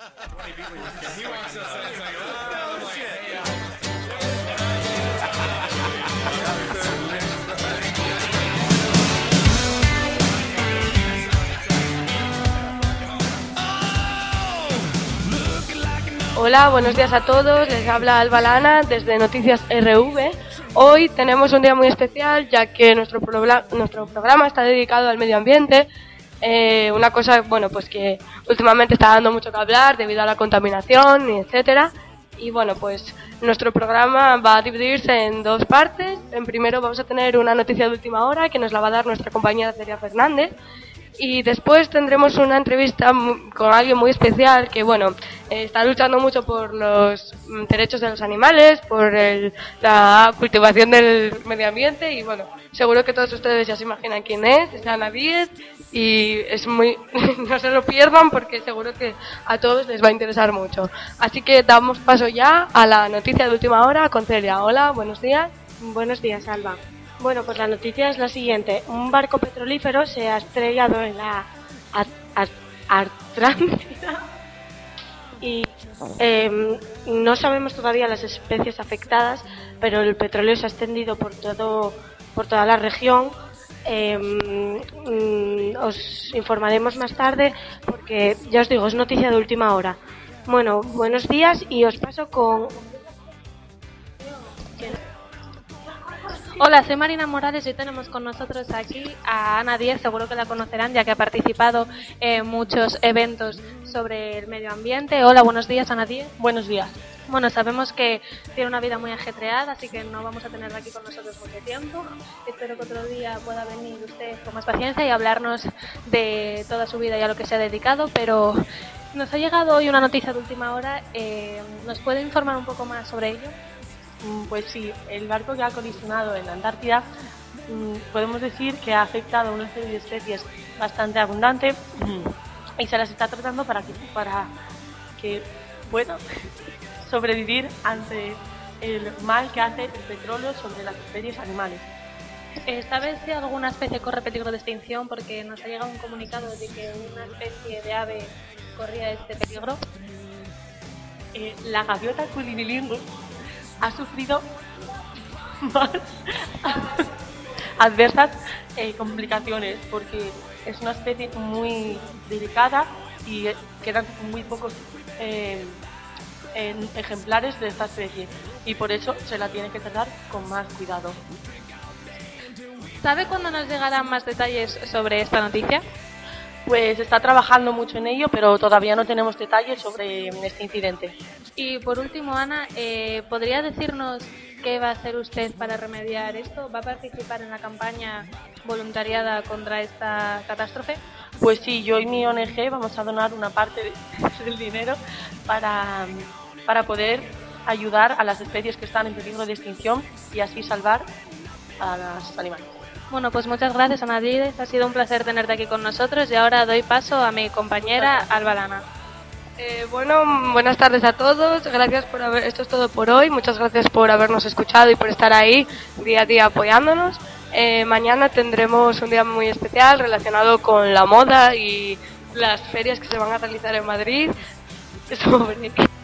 Hola, buenos días a todos, les habla Alba Lana desde Noticias RV. Hoy tenemos un día muy especial ya que nuestro programa está dedicado al medio ambiente, una cosa pues que últimamente está dando mucho que hablar debido a la contaminación, etcétera. Y bueno, pues nuestro programa va a dividirse en dos partes. En primero vamos a tener una noticia de última hora que nos la va a dar nuestra compañera Celia Fernández. Y después tendremos una entrevista con alguien muy especial que, está luchando mucho por los derechos de los animales, por la cultivación del medio ambiente y, seguro que todos ustedes ya se imaginan quién es Ana Díez y es no se lo pierdan porque seguro que a todos les va a interesar mucho. Así que damos paso ya a la noticia de última hora con Celia. Hola, buenos días. Buenos días, Alba. Bueno, pues la noticia es la siguiente. Un barco petrolífero se ha estrellado en la Atlántida y no sabemos todavía las especies afectadas, pero el petróleo se ha extendido por toda la región. Os informaremos más tarde porque, ya os digo, es noticia de última hora. Bueno, buenos días y os paso con... Hola, soy Marina Morales y hoy tenemos con nosotros aquí a Ana Díez, seguro que la conocerán ya que ha participado en muchos eventos sobre el medio ambiente. Hola, buenos días, Ana Díez. Buenos días. Bueno, sabemos que tiene una vida muy ajetreada, así que no vamos a tenerla aquí con nosotros mucho tiempo. Espero que otro día pueda venir usted con más paciencia y hablarnos de toda su vida y a lo que se ha dedicado, pero nos ha llegado hoy una noticia de última hora. ¿Nos puede informar un poco más sobre ello? Pues sí, el barco que ha colisionado en la Antártida podemos decir que ha afectado a una serie de especies bastante abundante y se las está tratando para que puedan sobrevivir ante el mal que hace el petróleo sobre las especies animales. ¿Sabes si alguna especie corre peligro de extinción? Porque nos ha llegado un comunicado de que una especie de ave corría este peligro. La gaviota culibilingus ha sufrido más adversas complicaciones porque es una especie muy delicada y quedan muy pocos ejemplares de esta especie y por eso se la tiene que tratar con más cuidado. ¿Sabe cuándo nos llegarán más detalles sobre esta noticia? Pues está trabajando mucho en ello, pero todavía no tenemos detalles sobre este incidente. Y por último, Ana, ¿podría decirnos qué va a hacer usted para remediar esto? ¿Va a participar en la campaña voluntariada contra esta catástrofe? Pues sí, yo y mi ONG vamos a donar una parte del dinero para poder ayudar a las especies que están en peligro de extinción y así salvar a los animales. Bueno, pues muchas gracias, Ana Díez. Ha sido un placer tenerte aquí con nosotros y ahora doy paso a mi compañera Alba Lana. Buenas tardes a todos. Gracias por esto es todo por hoy. Muchas gracias por habernos escuchado y por estar ahí día a día apoyándonos. Mañana tendremos un día muy especial relacionado con la moda y las ferias que se van a realizar en Madrid sobre